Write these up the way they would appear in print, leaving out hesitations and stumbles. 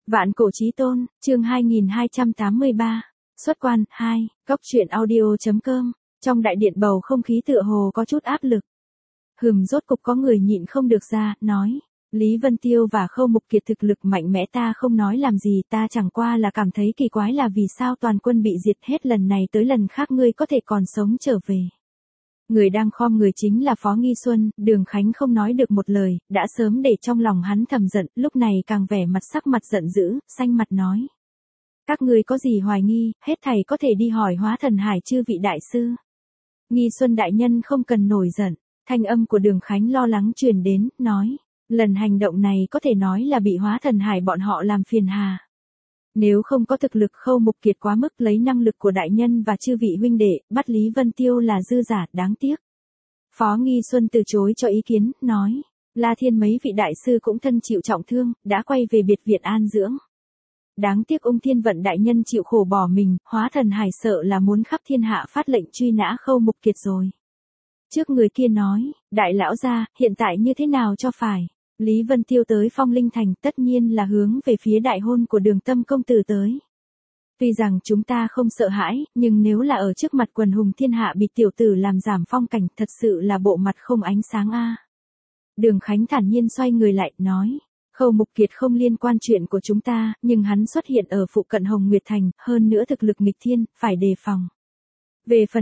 Vạn cổ chí tôn, chương 2283, xuất quan, 2, góc truyện audio.com, trong đại điện bầu không khí tựa hồ có chút áp lực. Rốt cục có người nhịn không được ra, nói, Lý Vân Tiêu và Khâu Mục Kiệt thực lực mạnh mẽ ta không nói làm gì, ta chẳng qua là cảm thấy kỳ quái là vì sao toàn quân bị diệt hết lần này tới lần khác ngươi có thể còn sống trở về. Người đang khom người chính là Phó Nghi Xuân, Đường Khánh không nói được một lời, đã sớm để trong lòng hắn thầm giận, lúc này càng vẻ mặt sắc mặt giận dữ, xanh mặt nói. Các ngươi có gì hoài nghi, hết thảy có thể đi hỏi Hóa Thần Hải chư vị đại sư. Nghi Xuân đại nhân không cần nổi giận, thanh âm của Đường Khánh lo lắng truyền đến, nói, lần hành động này có thể nói là bị Hóa Thần Hải bọn họ làm phiền hà. Nếu không có thực lực Khâu Mục Kiệt quá mức lấy năng lực của đại nhân và chư vị huynh đệ, bắt Lý Vân Tiêu là dư giả, đáng tiếc. Phó Nghi Xuân từ chối cho ý kiến, nói, La Thiên mấy vị đại sư cũng thân chịu trọng thương, đã quay về biệt viện an dưỡng. Đáng tiếc Ung Thiên Vận đại nhân chịu khổ bỏ mình, Hóa Thần Hải sợ là muốn khắp thiên hạ phát lệnh truy nã Khâu Mục Kiệt rồi. Trước người kia nói, đại lão gia, hiện tại như thế nào cho phải? Lý Vân Tiêu tới Phong Linh Thành tất nhiên là hướng về phía đại hôn của Đường Tâm công tử tới. Tuy rằng chúng ta không sợ hãi, nhưng nếu là ở trước mặt quần hùng thiên hạ bị tiểu tử làm giảm phong cảnh thật sự là bộ mặt không ánh sáng a. Đường Khánh thản nhiên xoay người lại, nói, Khâu Mục Kiệt không liên quan chuyện của chúng ta, nhưng hắn xuất hiện ở phụ cận Hồng Nguyệt Thành, hơn nữa thực lực nghịch thiên, phải đề phòng. Về phần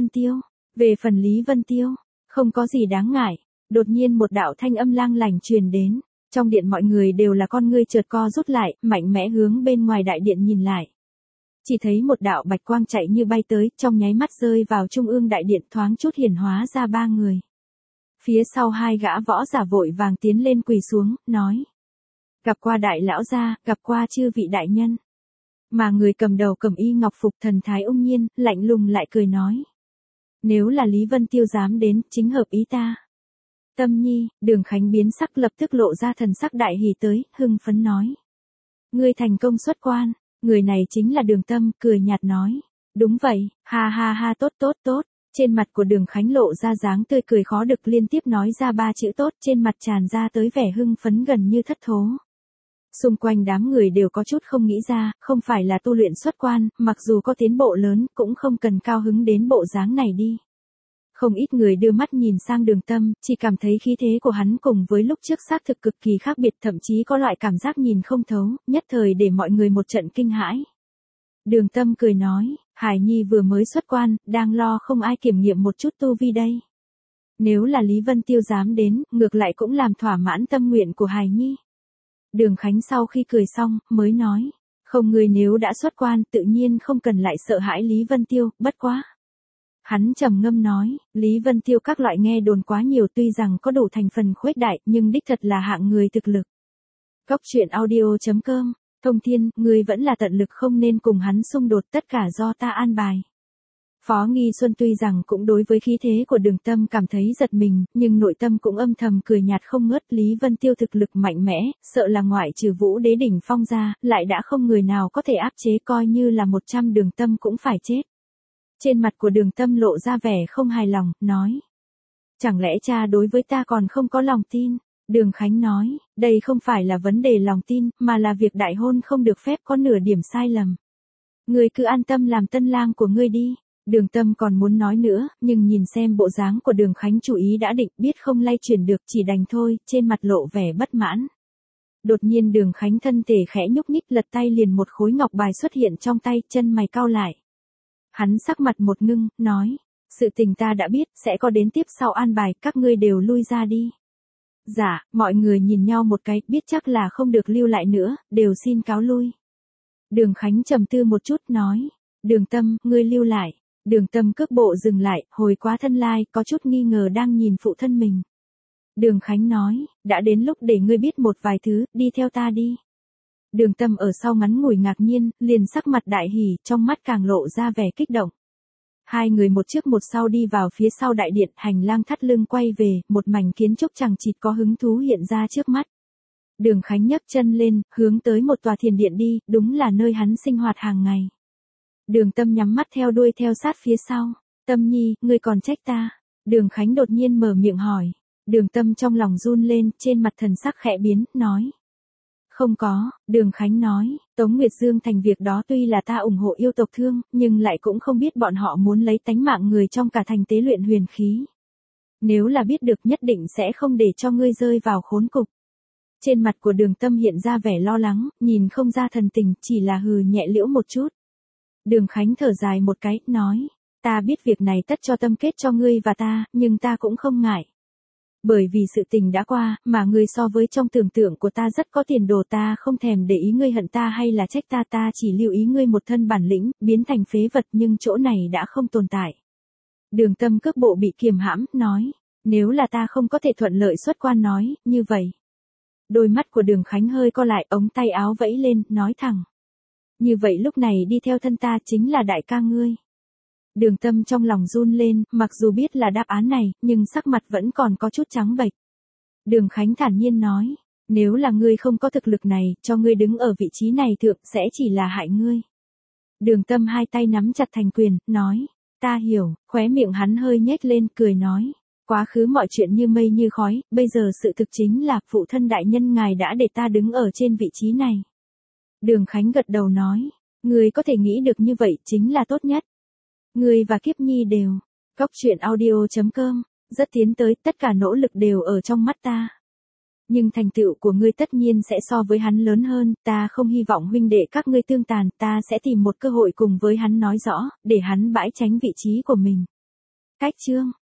Lý Vân Tiêu, không có gì đáng ngại. Đột nhiên một đạo thanh âm lang lành truyền đến, trong điện mọi người đều là con ngươi chợt co rút lại, mạnh mẽ hướng bên ngoài đại điện nhìn lại. Chỉ thấy một đạo bạch quang chạy như bay tới, trong nháy mắt rơi vào trung ương đại điện, thoáng chút hiển hóa ra ba người. Phía sau hai gã võ giả vội vàng tiến lên quỳ xuống, nói. Gặp qua đại lão gia, gặp qua chư vị đại nhân. Mà người cầm đầu cầm y ngọc phục thần thái ung nhiên, lạnh lùng lại cười nói. Nếu là Lý Vân Tiêu dám đến, chính hợp ý ta. Tâm Nhi, Đường Khánh biến sắc lập tức lộ ra thần sắc đại hỉ tới, hưng phấn nói. Ngươi thành công xuất quan, người này chính là Đường Tâm, cười nhạt nói. Đúng vậy, ha ha ha tốt. Trên mặt của Đường Khánh lộ ra dáng tươi cười khó được liên tiếp nói ra ba chữ tốt, trên mặt tràn ra tới vẻ hưng phấn gần như thất thố. Xung quanh đám người đều có chút không nghĩ ra, không phải là tu luyện xuất quan, mặc dù có tiến bộ lớn, cũng không cần cao hứng đến bộ dáng này đi. Không ít người đưa mắt nhìn sang Đường Tâm, chỉ cảm thấy khí thế của hắn cùng với lúc trước xác thực cực kỳ khác biệt, thậm chí có loại cảm giác nhìn không thấu, nhất thời để mọi người một trận kinh hãi. Đường Tâm cười nói, Hải Nhi vừa mới xuất quan, đang lo không ai kiểm nghiệm một chút tu vi đây. Nếu là Lý Vân Tiêu dám đến, ngược lại cũng làm thỏa mãn tâm nguyện của Hải Nhi. Đường Khánh sau khi cười xong, mới nói, không, người nếu đã xuất quan, tự nhiên không cần lại sợ hãi Lý Vân Tiêu, bất quá. Hắn trầm ngâm nói, Lý Vân Tiêu các loại nghe đồn quá nhiều, tuy rằng có đủ thành phần khuếch đại, nhưng đích thật là hạng người thực lực. Góc truyện audio.com, Thông Thiên, ngươi vẫn là tận lực không nên cùng hắn xung đột, tất cả do ta an bài. Phó Nghi Xuân tuy rằng cũng đối với khí thế của Đường Tâm cảm thấy giật mình, nhưng nội tâm cũng âm thầm cười nhạt không ngớt. Lý Vân Tiêu thực lực mạnh mẽ, sợ là ngoại trừ Vũ Đế đỉnh phong ra, lại đã không người nào có thể áp chế, coi như là 100 Đường Tâm cũng phải chết. Trên mặt của Đường Tâm lộ ra vẻ không hài lòng, nói. Chẳng lẽ cha đối với ta còn không có lòng tin? Đường Khánh nói, đây không phải là vấn đề lòng tin, mà là việc đại hôn không được phép có nửa điểm sai lầm. Ngươi cứ an tâm làm tân lang của ngươi đi. Đường Tâm còn muốn nói nữa, nhưng nhìn xem bộ dáng của Đường Khánh chủ ý đã định, biết không lay chuyển được, chỉ đành thôi, trên mặt lộ vẻ bất mãn. Đột nhiên Đường Khánh thân thể khẽ nhúc nhích, lật tay liền một khối ngọc bài xuất hiện trong tay, chân mày cau lại. Hắn sắc mặt một ngưng, nói, sự tình ta đã biết, sẽ có đến tiếp sau an bài, các ngươi đều lui ra đi. Dạ, mọi người nhìn nhau một cái, biết chắc là không được lưu lại nữa, đều xin cáo lui. Đường Khánh trầm tư một chút, nói, Đường Tâm, ngươi lưu lại. Đường Tâm cước bộ dừng lại, hồi quá thân lai, có chút nghi ngờ đang nhìn phụ thân mình. Đường Khánh nói, đã đến lúc để ngươi biết một vài thứ, đi theo ta đi. Đường Tâm ở sau ngắn ngủi ngạc nhiên, liền sắc mặt đại hỉ, trong mắt càng lộ ra vẻ kích động. Hai người một trước một sau đi vào phía sau đại điện, hành lang thắt lưng quay về, một mảnh kiến trúc chằng chịt có hứng thú hiện ra trước mắt. Đường Khánh nhấc chân lên, hướng tới một tòa thiền điện đi, đúng là nơi hắn sinh hoạt hàng ngày. Đường Tâm nhắm mắt theo đuôi theo sát phía sau. Tâm Nhi, ngươi còn trách ta? Đường Khánh đột nhiên mở miệng hỏi. Đường Tâm trong lòng run lên, trên mặt thần sắc khẽ biến, nói. Không có, Đường Khánh nói, Tống Nguyệt Dương thành việc đó tuy là ta ủng hộ yêu tộc Thương, nhưng lại cũng không biết bọn họ muốn lấy tánh mạng người trong cả thành tế luyện huyền khí. Nếu là biết được nhất định sẽ không để cho ngươi rơi vào khốn cục. Trên mặt của Đường Tâm hiện ra vẻ lo lắng, nhìn không ra thần tình, chỉ là hừ nhẹ liễu một chút. Đường Khánh thở dài một cái, nói, ta biết việc này tất cho tâm kết cho ngươi và ta, nhưng ta cũng không ngại. Bởi vì sự tình đã qua, mà ngươi so với trong tưởng tượng của ta rất có tiền đồ, ta không thèm để ý ngươi hận ta hay là trách ta, ta chỉ lưu ý ngươi một thân bản lĩnh, biến thành phế vật, nhưng chỗ này đã không tồn tại. Đường Tâm cước bộ bị kiềm hãm, nói, nếu là ta không có thể thuận lợi xuất quan nói, như vậy. Đôi mắt của Đường Khánh hơi co lại, ống tay áo vẫy lên, nói thẳng. Như vậy lúc này đi theo thân ta chính là đại ca ngươi. Đường Tâm trong lòng run lên, mặc dù biết là đáp án này, nhưng sắc mặt vẫn còn có chút trắng bệch. Đường Khánh thản nhiên nói, nếu là ngươi không có thực lực này, cho ngươi đứng ở vị trí này thượng sẽ chỉ là hại ngươi. Đường Tâm hai tay nắm chặt thành quyền, nói, ta hiểu, khóe miệng hắn hơi nhếch lên, cười nói, quá khứ mọi chuyện như mây như khói, bây giờ sự thực chính là phụ thân đại nhân ngài đã để ta đứng ở trên vị trí này. Đường Khánh gật đầu nói, ngươi có thể nghĩ được như vậy chính là tốt nhất. Ngươi và Kiếp Nhi đều. Góc truyện audio.com, rất tiến tới, tất cả nỗ lực đều ở trong mắt ta. Nhưng thành tựu của ngươi tất nhiên sẽ so với hắn lớn hơn, ta không hy vọng huynh đệ các ngươi tương tàn, ta sẽ tìm một cơ hội cùng với hắn nói rõ, để hắn bãi tránh vị trí của mình. Cách chương